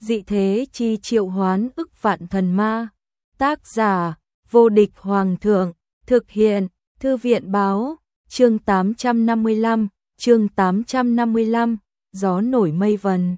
dị thế chi triệu hoán ức vạn thần ma. Tác giả, vô địch hoàng thượng, thực hiện, thư viện báo, chương 855, gió nổi mây vần.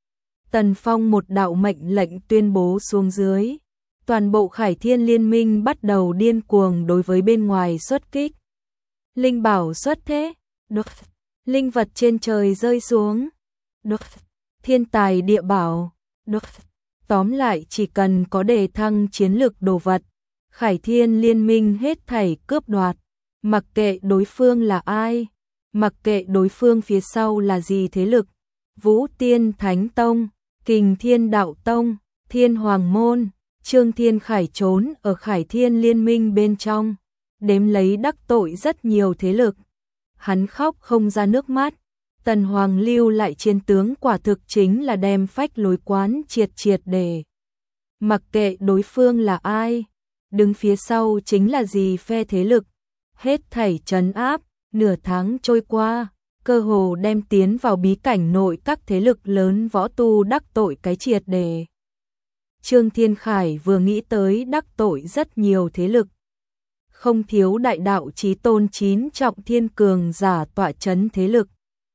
Tần Phong một đạo mệnh lệnh tuyên bố xuống dưới. Toàn bộ Khải Thiên Liên minh bắt đầu điên cuồng đối với bên ngoài xuất kích. Linh bảo xuất thế, được. Linh vật trên trời rơi xuống, được. Thiên tài địa bảo, được. Tóm lại chỉ cần có đề thăng chiến lực đồ vật, Khải Thiên Liên minh hết thảy cướp đoạt, mặc kệ đối phương là ai, mặc kệ đối phương phía sau là gì thế lực, Vũ Tiên Thánh Tông, Kình Thiên Đạo Tông, Thiên Hoàng Môn, Trương Thiên Khải trốn ở Khải Thiên Liên minh bên trong, đếm lấy đắc tội rất nhiều thế lực. Hắn khóc không ra nước mắt. Tần Hoàng lưu lại chiến tướng quả thực chính là đem phách lối quán triệt để. Mặc kệ đối phương là ai, đứng phía sau chính là gì phe thế lực, hết thảy trấn áp. Nửa tháng trôi qua, cơ hồ đem tiến vào bí cảnh nội các thế lực lớn võ tu đắc tội cái triệt đề. Trương Thiên Khải vừa nghĩ tới đắc tội rất nhiều thế lực, không thiếu đại đạo chí tôn 9 trọng thiên cường giả tọa chấn thế lực.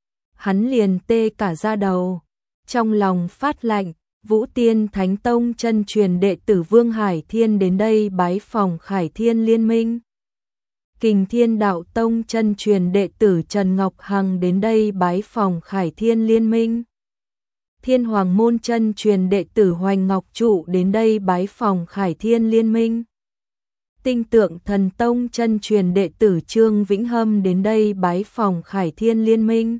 Hắn liền tê cả da đầu, trong lòng phát lạnh. Vũ Tiên Thánh Tông chân truyền đệ tử Vương Hải Thiên đến đây bái phỏng Khải Thiên Liên minh. Kình Thiên Đạo Tông chân truyền đệ tử Trần Ngọc Hằng đến đây bái phỏng Khải Thiên Liên minh. Thiên Hoàng Môn chân truyền đệ tử Hoành Ngọc Trụ đến đây bái phỏng Khải Thiên Liên minh. Tinh Tượng Thần Tông chân truyền đệ tử Trương Vĩnh Hâm đến đây bái phỏng Khải Thiên Liên minh.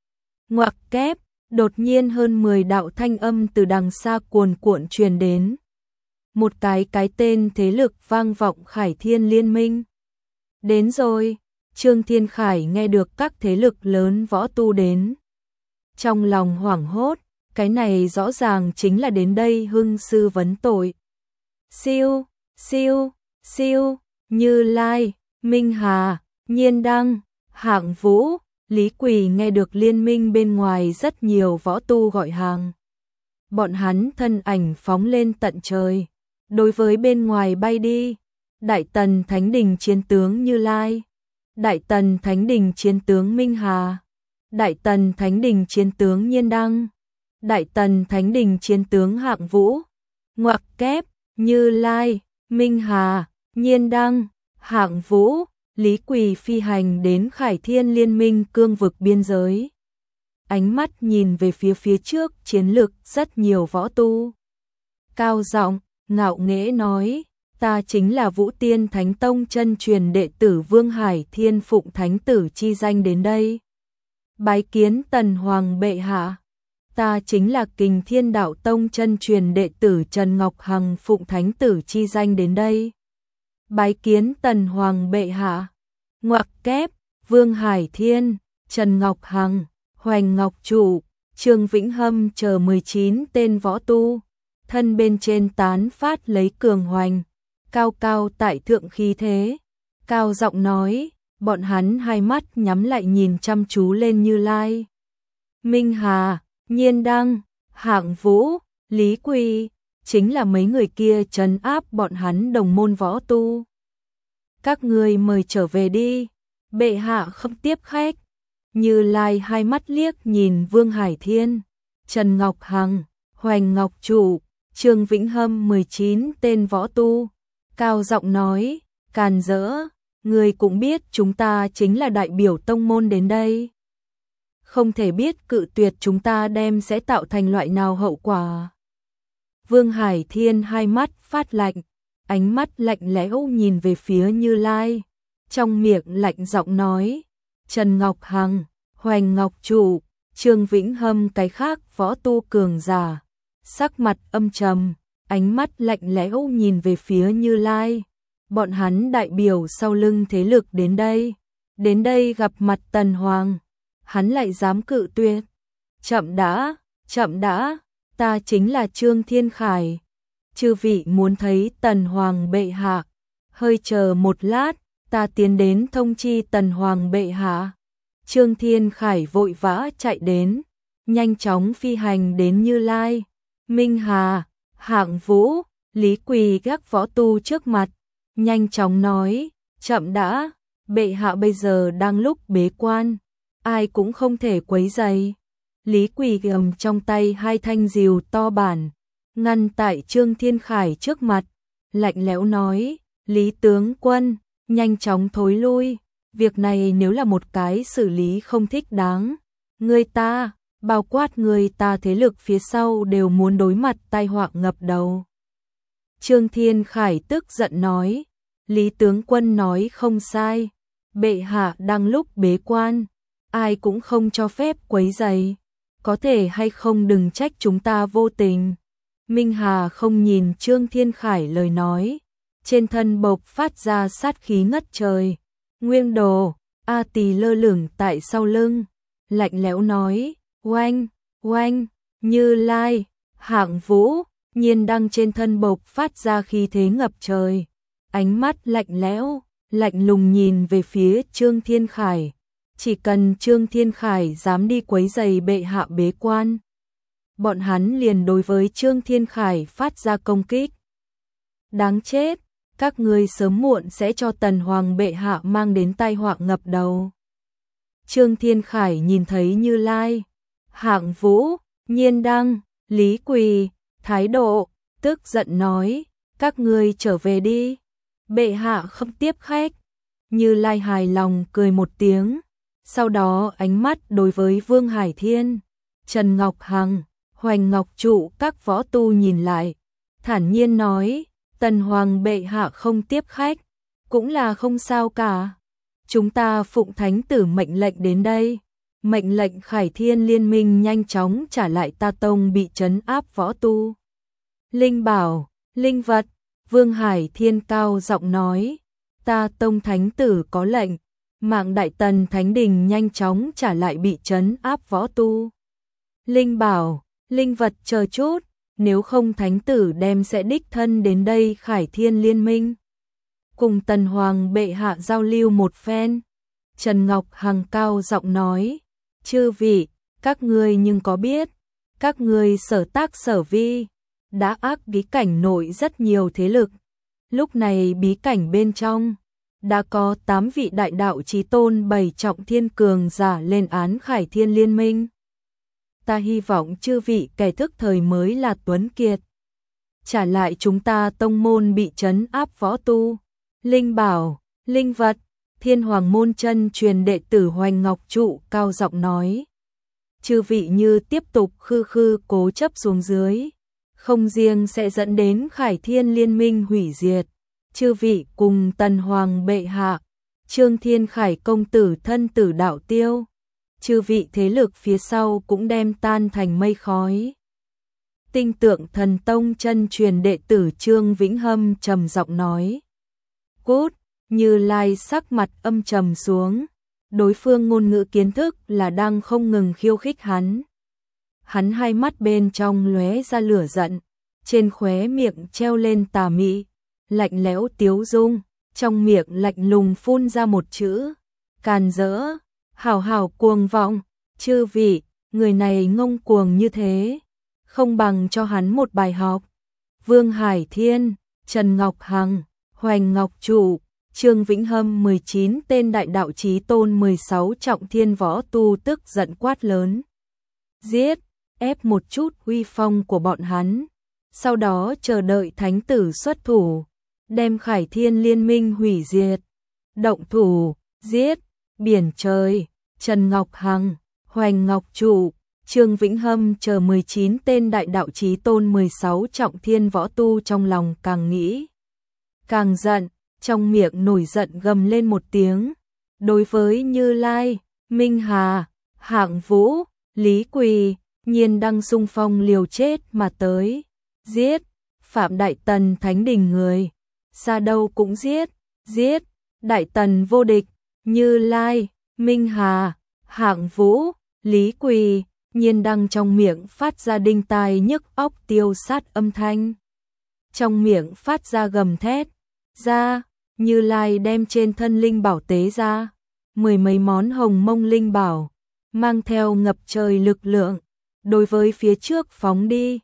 Ngoặc kép, đột nhiên hơn 10 đạo thanh âm từ đằng xa cuồn cuộn truyền đến. Một cái tên thế lực vang vọng Khải Thiên Liên minh. Đến rồi, Trương Thiên Khải nghe được các thế lực lớn võ tu đến. Trong lòng hoảng hốt, cái này rõ ràng chính là đến đây hưng sư vấn tội. Siêu, Như Lai, Minh Hà, Nhiên Đăng, Hạng Vũ, Lý Quỳ nghe được liên minh bên ngoài rất nhiều võ tu gọi hàng. Bọn hắn thân ảnh phóng lên tận trời, đối với bên ngoài bay đi. Đại Tần Thánh Đình chiến tướng Như Lai, Đại Tần Thánh Đình chiến tướng Minh Hà, Đại Tần Thánh Đình chiến tướng Nhiên Đăng, Đại Tần Thánh Đình chiến tướng Hạng Vũ. Ngoặc kép, Như Lai, Minh Hà, Nhiên Đăng, Hạng Vũ, Lý Quỳ phi hành đến Khải Thiên Liên minh cương vực biên giới. Ánh mắt nhìn về phía trước chiến lực rất nhiều võ tu. Cao giọng, ngạo nghễ nói, ta chính là Vũ Tiên Thánh Tông chân truyền đệ tử Vương Hải Thiên phụng thánh tử chi danh đến đây. Bái kiến Tần Hoàng bệ hạ. Ta chính là Kình Thiên Đạo Tông chân truyền đệ tử Trần Ngọc Hằng phụng thánh tử chi danh đến đây. Bái kiến Tần Hoàng bệ hạ. Ngoặc kép, Vương Hải Thiên, Trần Ngọc Hằng, Hoành Ngọc Trụ, Trương Vĩnh Hâm chờ 19 tên võ tu, thân bên trên tán phát lấy cường hoành, cao cao tại thượng khí thế, cao giọng nói, bọn hắn hai mắt nhắm lại nhìn chăm chú lên Như Lai. Minh Hà, Nhiên Đăng, Hạng Vũ, Lý Quỳ, chính là mấy người kia trấn áp bọn hắn đồng môn võ tu. Các ngươi mời trở về đi, bệ hạ không tiếp khách. Như Lai hai mắt liếc nhìn Vương Hải Thiên, Trần Ngọc Hằng, Hoành Ngọc Trụ, Trương Vĩnh Hâm 19 tên võ tu, cao giọng nói, càn rỡ, người cũng biết chúng ta chính là đại biểu tông môn đến đây. Không thể biết cự tuyệt chúng ta đem sẽ tạo thành loại nào hậu quả. Vương Hải Thiên hai mắt phát lạnh, ánh mắt lạnh lẽo nhìn về phía Như Lai, trong miệng lạnh giọng nói, Trần Ngọc Hằng, Hoành Ngọc Trụ, Trương Vĩnh Hâm cái khác võ tu cường giả, sắc mặt âm trầm, ánh mắt lạnh lẽo nhìn về phía Như Lai. Bọn hắn đại biểu sau lưng thế lực đến đây gặp mặt Tần Hoàng, hắn lại dám cự tuyệt. Chậm đã, ta chính là Trương Thiên Khải. Chư vị muốn thấy Tần Hoàng bệ hạ, hơi chờ một lát, ta tiến đến thông chi Tần Hoàng bệ hạ. Trương Thiên Khải vội vã chạy đến, nhanh chóng phi hành đến Như Lai. Minh Hà, Hạng Vũ, Lý Quỳ gác võ tu trước mặt, nhanh chóng nói, chậm đã, bệ hạ bây giờ đang lúc bế quan, ai cũng không thể quấy rầy. Lý Quỳ cầm trong tay hai thanh rìu to bản, ngăn tại Trương Thiên Khải trước mặt, lạnh lẽo nói, Lý tướng quân, nhanh chóng thối lui, việc này nếu là một cái xử lý không thích đáng, người ta, bao quát người ta thế lực phía sau đều muốn đối mặt tai họa ngập đầu. Trương Thiên Khải tức giận nói, Lý tướng quân nói không sai, bệ hạ đang lúc bế quan, ai cũng không cho phép quấy rầy, có thể hay không đừng trách chúng ta vô tình. Minh Hà không nhìn Trương Thiên Khải lời nói, trên thân bộc phát ra sát khí ngất trời. Nguyên Đồ, A Tỳ lơ lửng tại sau lưng, lạnh lẽo nói, oanh, oanh, Như Lai, Hạng Vũ, Nhiên Đăng trên thân bộc phát ra khí thế ngập trời, ánh mắt lạnh lẽo, lạnh lùng nhìn về phía Trương Thiên Khải. Chỉ cần Trương Thiên Khải dám đi quấy rầy bệ hạ bế quan, bọn hắn liền đối với Trương Thiên Khải phát ra công kích. Đáng chết, các ngươi sớm muộn sẽ cho Tần Hoàng bệ hạ mang đến tai họa ngập đầu. Trương Thiên Khải nhìn thấy Như Lai, Hạng Vũ, Nhiên Đăng, Lý Quỳ, thái độ, tức giận nói, các ngươi trở về đi, bệ hạ không tiếp khách. Như Lai hài lòng cười một tiếng, sau đó ánh mắt đối với Vương Hải Thiên, Trần Ngọc Hằng, Hoành Ngọc Trụ các võ tu nhìn lại, thản nhiên nói, Tần Hoàng bệ hạ không tiếp khách, cũng là không sao cả. Chúng ta phụng thánh tử mệnh lệnh đến đây, mệnh lệnh Khải Thiên liên minh nhanh chóng trả lại ta tông bị trấn áp võ tu. Linh bảo, linh vật, Vương Hải Thiên cao giọng nói, ta tông thánh tử có lệnh, mạng Đại Tần Thánh Đình nhanh chóng trả lại bị trấn áp võ tu. Linh bảo, linh vật chờ chút, nếu không thánh tử đem sẽ đích thân đến đây Khải Thiên liên minh, cùng Tần Hoàng bệ hạ giao lưu một phen. Trần Ngọc Hằng cao giọng nói, chư vị, các ngươi nhưng có biết, các ngươi sở tác sở vi, đã ác bí cảnh nội rất nhiều thế lực. Lúc này bí cảnh bên trong, đã có 8 vị đại đạo chí tôn 7 trọng thiên cường giả lên án Khải Thiên liên minh. Ta hy vọng chư vị kẻ thức thời mới là tuấn kiệt, trả lại chúng ta tông môn bị trấn áp võ tu. Linh bảo, linh vật, Thiên Hoàng môn chân truyền đệ tử Hoành Ngọc Trụ cao giọng nói, chư vị như tiếp tục khư khư cố chấp xuống dưới, không riêng sẽ dẫn đến Khải Thiên liên minh hủy diệt, chư vị cùng Tần Hoàng bệ hạ, Trương Thiên Khải công tử thân tử đạo tiêu, chư vị thế lực phía sau cũng đem tan thành mây khói. Tinh Tượng Thần Tông chân truyền đệ tử Trương Vĩnh Hâm trầm giọng nói, cút. Như Lai sắc mặt âm trầm xuống, đối phương ngôn ngữ kiến thức là đang không ngừng khiêu khích hắn. Hắn hai mắt bên trong lóe ra lửa giận, trên khóe miệng treo lên tà mị, lạnh lẽo tiếu dung, trong miệng lạnh lùng phun ra một chữ, càn rỡ, hào hào cuồng vọng, chư vị, người này ngông cuồng như thế, không bằng cho hắn một bài học. Vương Hải Thiên, Trần Ngọc Hằng, Hoành Ngọc Trụ, Trương Vĩnh Hâm 19 tên đại đạo chí tôn 16 trọng thiên võ tu tức giận quát lớn. Giết, ép một chút uy phong của bọn hắn, sau đó chờ đợi thánh tử xuất thủ, đem Khải Thiên liên minh hủy diệt. Động thủ, giết, biển trời, Trần Ngọc Hằng, Hoành Ngọc Trụ, Trương Vĩnh Hâm chờ 19 tên đại đạo chí tôn 16 trọng thiên võ tu trong lòng càng nghĩ càng giận, trong miệng nổi giận gầm lên một tiếng, đối với Như Lai, Minh Hà, Hạng Vũ, Lý Quỳ, Nhiên Đăng xung phong liều chết mà tới, giết, phạm Đại Tần Thánh Đình người, xa đâu cũng giết, giết, Đại Tần vô địch, Như Lai, Minh Hà, Hạng Vũ, Lý Quỳ, Nhiên Đăng trong miệng phát ra đinh tai nhức óc tiêu sát âm thanh, trong miệng phát ra gầm thét, ra. Như Lai đem trên thân linh bảo tế ra, 10 mấy món hồng mông linh bảo, mang theo ngập trời lực lượng, đối với phía trước phóng đi.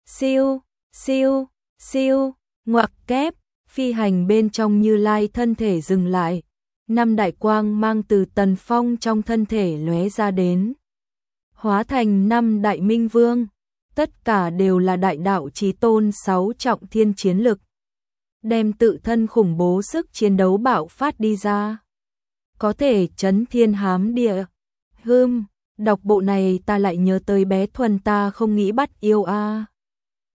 Siêu, siêu, siêu, ngoặc kép, phi hành bên trong Như Lai thân thể dừng lại. Năm đại quang mang từ Tần Phong trong thân thể lóe ra đến, hóa thành năm đại minh vương, tất cả đều là đại đạo chí tôn 6 trọng thiên chiến lực, đem tự thân khủng bố sức chiến đấu bạo phát đi ra, có thể chấn thiên hám địa. Đọc bộ này ta lại nhớ tới bé Thuần ta không nghĩ bắt yêu a.